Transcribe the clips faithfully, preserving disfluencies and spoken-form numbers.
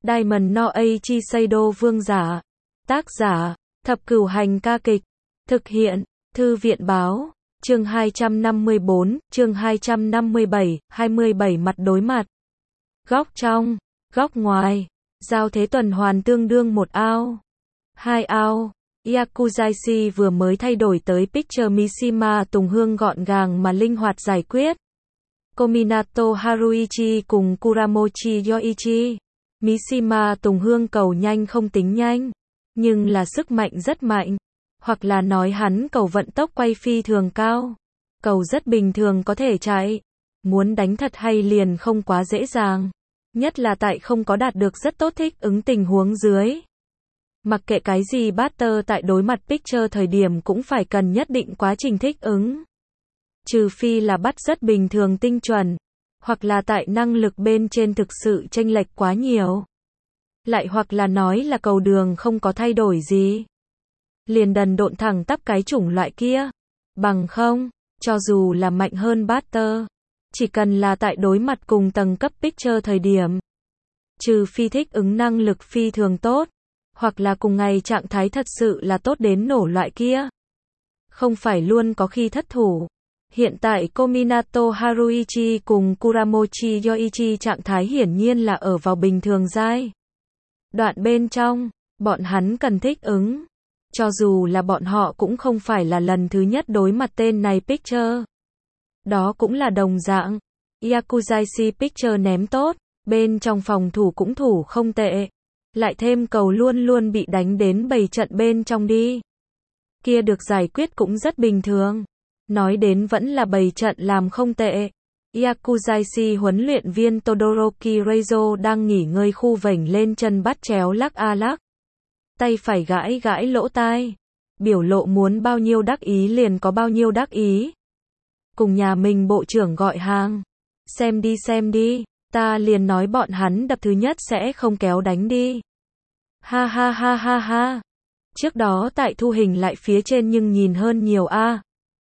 Diamond no Eiichi Seido Vương giả. Tác giả, Thập Cửu Hành ca kịch. Thực hiện, Thư viện báo. Chương hai trăm năm mươi bốn, chương hai trăm năm mươi bảy, hai mươi bảy mặt đối mặt. Góc trong, góc ngoài. Giao thế tuần hoàn tương đương một ao. Hai ao. Yakuzaishi vừa mới thay đổi tới Picture Mishima Tùng Hương gọn gàng mà linh hoạt giải quyết. Kominato Haruichi cùng Kuramochi Yoichi. Mishima Tùng Hương cầu nhanh không tính nhanh, nhưng là sức mạnh rất mạnh. Hoặc là nói hắn cầu vận tốc quay phi thường cao. Cầu rất bình thường có thể chạy. Muốn đánh thật hay liền không quá dễ dàng. Nhất là tại không có đạt được rất tốt thích ứng tình huống dưới. Mặc kệ cái gì batter tại đối mặt Picture thời điểm cũng phải cần nhất định quá trình thích ứng. Trừ phi là bắt rất bình thường tinh chuẩn. Hoặc là tại năng lực bên trên thực sự chênh lệch quá nhiều. Lại hoặc là nói là cầu đường không có thay đổi gì. Liền đần độn thẳng tắp cái chủng loại kia. Bằng không, cho dù là mạnh hơn batter. Chỉ cần là tại đối mặt cùng tầng cấp Picture thời điểm. Trừ phi thích ứng năng lực phi thường tốt. Hoặc là cùng ngày trạng thái thật sự là tốt đến nổ loại kia. Không phải luôn có khi thất thủ. Hiện tại Kominato Haruichi cùng Kuramochi Yoichi trạng thái hiển nhiên là ở vào bình thường giai. Đoạn bên trong, bọn hắn cần thích ứng. Cho dù là bọn họ cũng không phải là lần thứ nhất đối mặt tên này Picture. Đó cũng là đồng dạng. Yakuzaishi Picture ném tốt, bên trong phòng thủ cũng thủ không tệ. Lại thêm cầu luôn luôn bị đánh đến bảy trận bên trong đi. Kia được giải quyết cũng rất bình thường. Nói đến vẫn là bảy trận làm không tệ. Yakuzaishi huấn luyện viên Todoroki Reizo đang nghỉ ngơi khu vểnh lên chân bắt chéo lắc a lắc. Tay phải gãi gãi lỗ tai. Biểu lộ muốn bao nhiêu đắc ý liền có bao nhiêu đắc ý. Cùng nhà mình bộ trưởng gọi hàng. Xem đi xem đi, ta liền nói bọn hắn đập thứ nhất sẽ không kéo đánh đi. Ha ha ha ha ha. Trước đó tại thu hình lại phía trên nhưng nhìn hơn nhiều a.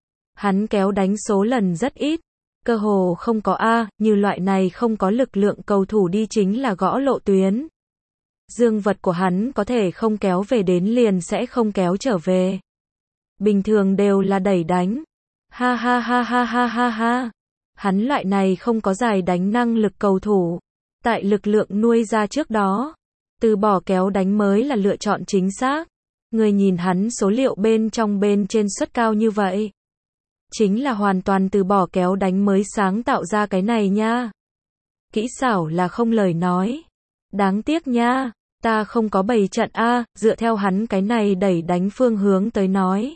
Hắn kéo đánh số lần rất ít. Cơ hồ không có a, như loại này không có lực lượng cầu thủ đi chính là gõ lộ tuyến. Dương vật của hắn có thể không kéo về đến liền sẽ không kéo trở về. Bình thường đều là đẩy đánh. Ha ha ha ha ha ha ha. Hắn loại này không có giải đánh năng lực cầu thủ. Tại lực lượng nuôi ra trước đó. Từ bỏ kéo đánh mới là lựa chọn chính xác. Người nhìn hắn số liệu bên trong bên trên suất cao như vậy. Chính là hoàn toàn từ bỏ kéo đánh mới sáng tạo ra cái này nha. Kỹ xảo là không lời nói. Đáng tiếc nha. Ta không có bảy trận A, dựa theo hắn cái này đẩy đánh phương hướng tới nói.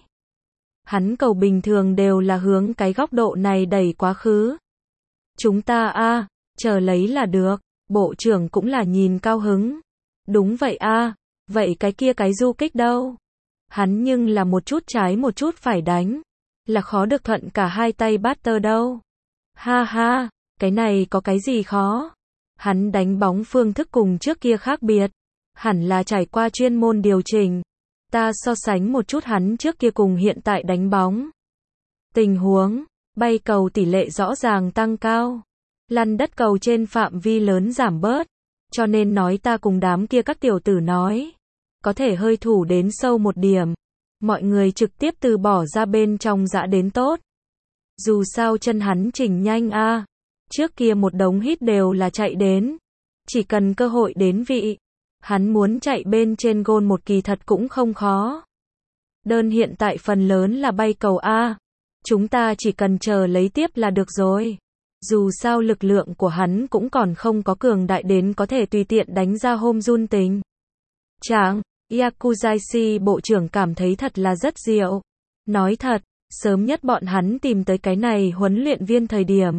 Hắn cầu bình thường đều là hướng cái góc độ này đẩy quá khứ. Chúng ta A, chờ lấy là được, bộ trưởng cũng là nhìn cao hứng. Đúng vậy A, vậy cái kia cái du kích đâu? Hắn nhưng là một chút trái một chút phải đánh. Là khó được thuận cả hai tay batter đâu. Ha ha, cái này có cái gì khó? Hắn đánh bóng phương thức cùng trước kia khác biệt. Hẳn là trải qua chuyên môn điều chỉnh. Ta so sánh một chút hắn trước kia cùng hiện tại đánh bóng. Tình huống, bay cầu tỷ lệ rõ ràng tăng cao. Lăn đất cầu trên phạm vi lớn giảm bớt. Cho nên nói ta cùng đám kia các tiểu tử nói. Có thể hơi thủ đến sâu một điểm. Mọi người trực tiếp từ bỏ ra bên trong dã đến tốt. Dù sao chân hắn chỉnh nhanh a. Trước kia một đống hít đều là chạy đến. Chỉ cần cơ hội đến vị. Hắn muốn chạy bên trên gôn một kỳ thật cũng không khó. Đơn hiện tại phần lớn là bay cầu A. Chúng ta chỉ cần chờ lấy tiếp là được rồi. Dù sao lực lượng của hắn cũng còn không có cường đại đến có thể tùy tiện đánh ra hôm run tình. Chẳng, Yakuzaishi bộ trưởng cảm thấy thật là rất diệu. Nói thật, sớm nhất bọn hắn tìm tới cái này huấn luyện viên thời điểm.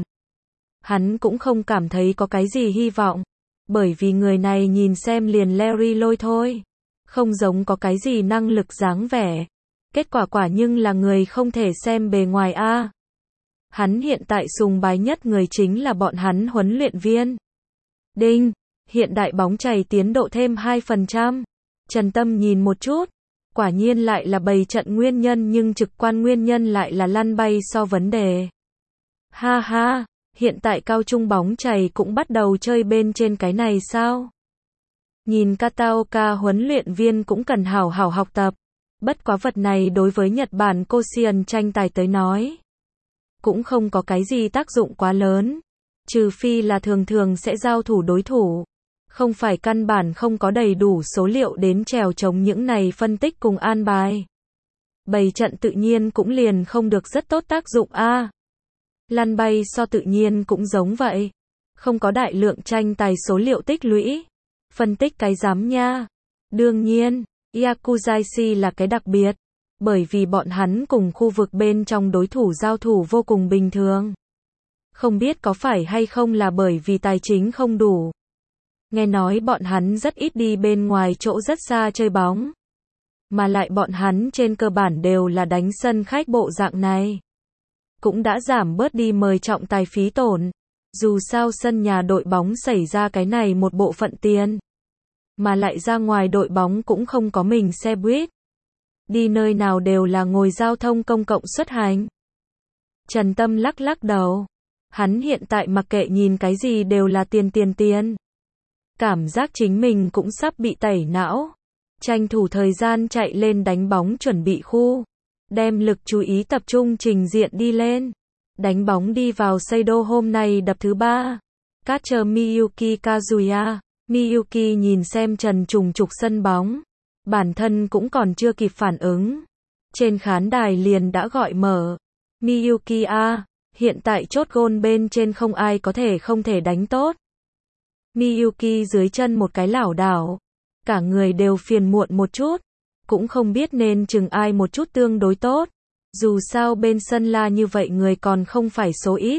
Hắn cũng không cảm thấy có cái gì hy vọng. Bởi vì người này nhìn xem liền Larry lôi thôi. Không giống có cái gì năng lực dáng vẻ. Kết quả quả nhưng là người không thể xem bề ngoài a. Hắn hiện tại sùng bái nhất người chính là bọn hắn huấn luyện viên. Đinh, hiện đại bóng chày tiến độ thêm hai phần trăm. Trần Tâm nhìn một chút. Quả nhiên lại là bày trận nguyên nhân nhưng trực quan nguyên nhân lại là lăn bay so vấn đề. Ha ha. Hiện tại cao trung bóng chày cũng bắt đầu chơi bên trên cái này sao? Nhìn Kataoka huấn luyện viên cũng cần hảo hảo học tập. Bất quá vật này đối với Nhật Bản Koshien tranh tài tới nói, cũng không có cái gì tác dụng quá lớn. Trừ phi là thường thường sẽ giao thủ đối thủ. Không phải căn bản không có đầy đủ số liệu đến trèo chống những này phân tích cùng an bài. Bày trận tự nhiên cũng liền không được rất tốt tác dụng a. À, lăn bay so tự nhiên cũng giống vậy. Không có đại lượng tranh tài số liệu tích lũy. Phân tích cái dám nha. Đương nhiên, Yakuzashi là cái đặc biệt. Bởi vì bọn hắn cùng khu vực bên trong đối thủ giao thủ vô cùng bình thường. Không biết có phải hay không là bởi vì tài chính không đủ. Nghe nói bọn hắn rất ít đi bên ngoài chỗ rất xa chơi bóng. Mà lại bọn hắn trên cơ bản đều là đánh sân khách bộ dạng này. Cũng đã giảm bớt đi mời trọng tài phí tổn. Dù sao sân nhà đội bóng xảy ra cái này một bộ phận tiền. Mà lại ra ngoài đội bóng cũng không có mình xe buýt. Đi nơi nào đều là ngồi giao thông công cộng xuất hành. Trần Tâm lắc lắc đầu. Hắn hiện tại mặc kệ nhìn cái gì đều là tiền tiền tiền. Cảm giác chính mình cũng sắp bị tẩy não. Tranh thủ thời gian chạy lên đánh bóng chuẩn bị khu. Đem lực chú ý tập trung trình diện đi lên. Đánh bóng đi vào Seido hôm nay đập thứ ba. Catcher Miyuki Kazuya. Miyuki nhìn xem trần trùng trục sân bóng. Bản thân cũng còn chưa kịp phản ứng. Trên khán đài liền đã gọi mở. Miyuki a, hiện tại chốt gôn bên trên không ai có thể không thể đánh tốt. Miyuki dưới chân một cái lảo đảo. Cả người đều phiền muộn một chút. Cũng không biết nên chừng ai một chút tương đối tốt. Dù sao bên sân la như vậy người còn không phải số ít.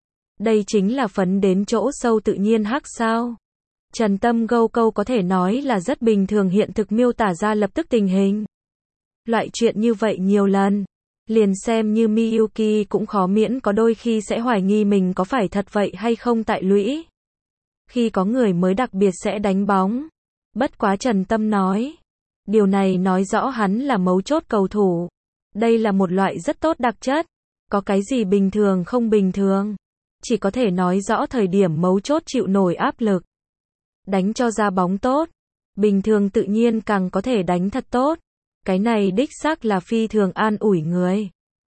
Đây chính là phấn đến chỗ sâu tự nhiên hắc sao. Trần Tâm gâu câu có thể nói là rất bình thường hiện thực miêu tả ra lập tức tình hình. Loại chuyện như vậy nhiều lần. Liền xem như Miyuki cũng khó miễn có đôi khi sẽ hoài nghi mình có phải thật vậy hay không tại lũy. Khi có người mới đặc biệt sẽ đánh bóng. Bất quá Trần Tâm nói. Điều này nói rõ hắn là mấu chốt cầu thủ. Đây là một loại rất tốt đặc chất. Có cái gì bình thường không bình thường. Chỉ có thể nói rõ thời điểm mấu chốt chịu nổi áp lực. Đánh cho ra bóng tốt. Bình thường tự nhiên càng có thể đánh thật tốt. Cái này đích xác là phi thường an ủi người.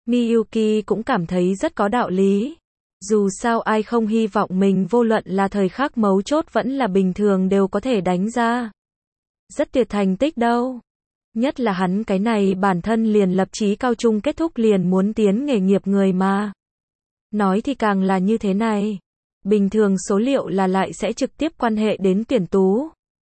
Miyuki cũng cảm thấy rất có đạo lý. Dù sao ai không hy vọng mình vô luận là thời khắc mấu chốt vẫn là bình thường đều có thể đánh ra. Rất tuyệt thành tích đâu. Nhất là hắn cái này bản thân liền lập chí cao trung kết thúc liền muốn tiến nghề nghiệp người mà. Nói thì càng là như thế này. Bình thường số liệu là lại sẽ trực tiếp quan hệ đến tuyển tú.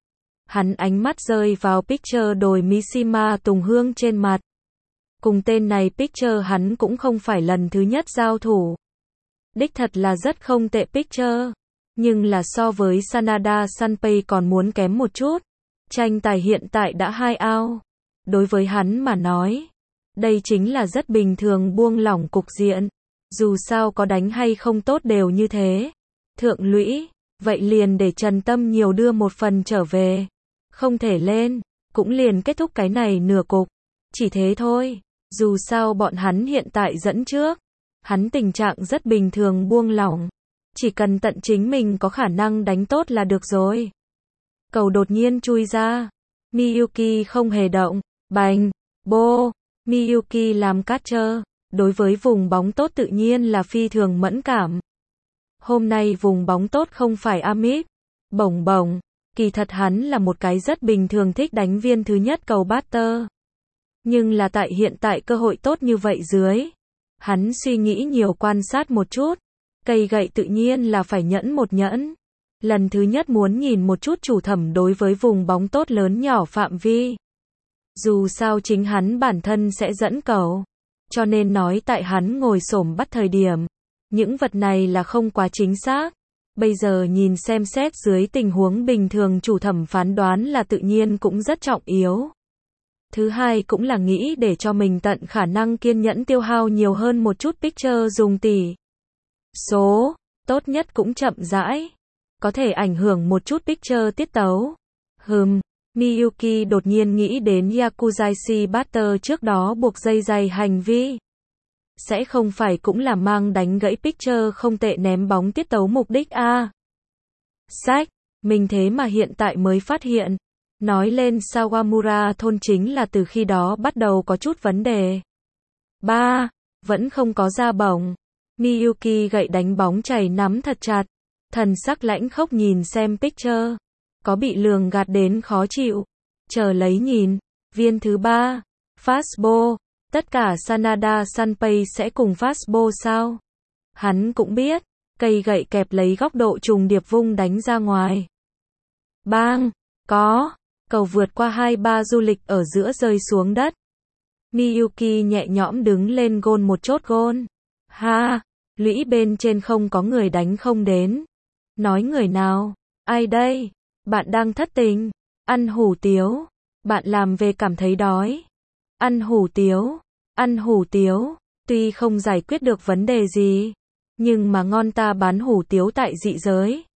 Hắn ánh mắt rơi vào picture đồi Mishima Tùng Hương trên mặt. Cùng tên này picture hắn cũng không phải lần thứ nhất giao thủ. Đích thật là rất không tệ picture. Nhưng là so với Sanada Sanpei còn muốn kém một chút. Tranh tài hiện tại đã hai ao. Đối với hắn mà nói. Đây chính là rất bình thường buông lỏng cục diện. Dù sao có đánh hay không tốt đều như thế. Thượng lũy. Vậy liền để Trần Tâm nhiều đưa một phần trở về. Không thể lên. Cũng liền kết thúc cái này nửa cục. Chỉ thế thôi. Dù sao bọn hắn hiện tại dẫn trước. Hắn tình trạng rất bình thường buông lỏng. Chỉ cần tận chính mình có khả năng đánh tốt là được rồi. Cầu đột nhiên chui ra. Miyuki không hề động. Bành. Bô. Miyuki làm catcher. Đối với vùng bóng tốt tự nhiên là phi thường mẫn cảm. Hôm nay vùng bóng tốt không phải Amit. Bổng bổng. Kỳ thật hắn là một cái rất bình thường thích đánh viên thứ nhất cầu batter. Nhưng là tại hiện tại cơ hội tốt như vậy dưới. Hắn suy nghĩ nhiều quan sát một chút. Cây gậy tự nhiên là phải nhẫn một nhẫn. Lần thứ nhất muốn nhìn một chút chủ thẩm đối với vùng bóng tốt lớn nhỏ phạm vi. Dù sao chính hắn bản thân sẽ dẫn cầu. Cho nên nói tại hắn ngồi xổm bắt thời điểm. Những vật này là không quá chính xác. Bây giờ nhìn xem xét dưới tình huống bình thường chủ thẩm phán đoán là tự nhiên cũng rất trọng yếu. Thứ hai cũng là nghĩ để cho mình tận khả năng kiên nhẫn tiêu hao nhiều hơn một chút picture dùng tỷ số, tốt nhất cũng chậm rãi. Có thể ảnh hưởng một chút picture tiết tấu. Hừm, Miyuki đột nhiên nghĩ đến Yakuzashi batter trước đó buộc dây dày hành vi. Sẽ không phải cũng là mang đánh gãy picture không tệ ném bóng tiết tấu mục đích a. Sách, Mình thế mà hiện tại mới phát hiện. Nói lên Sawamura thôn chính là từ khi đó bắt đầu có chút vấn đề. ba. Vẫn không có da bỏng. Miyuki gậy đánh bóng chảy nắm thật chặt. Thần sắc lãnh khốc nhìn xem picture. Có bị lường gạt đến khó chịu. Chờ lấy nhìn. Viên thứ ba. Fastball. Tất cả Sanada Sanpei sẽ cùng fastball sao? Hắn cũng biết. Cây gậy kẹp lấy góc độ trùng điệp vung đánh ra ngoài. Bang. Có. Cầu vượt qua hai ba du lịch ở giữa rơi xuống đất. Miyuki nhẹ nhõm đứng lên gôn một chốt gôn. Ha. Lũy bên trên không có người đánh không đến. Nói người nào? Ai đây? Bạn đang thất tình. Ăn hủ tiếu. Bạn làm về cảm thấy đói. Ăn hủ tiếu. Ăn hủ tiếu. Tuy không giải quyết được vấn đề gì. Nhưng mà ngon ta bán hủ tiếu tại dị giới.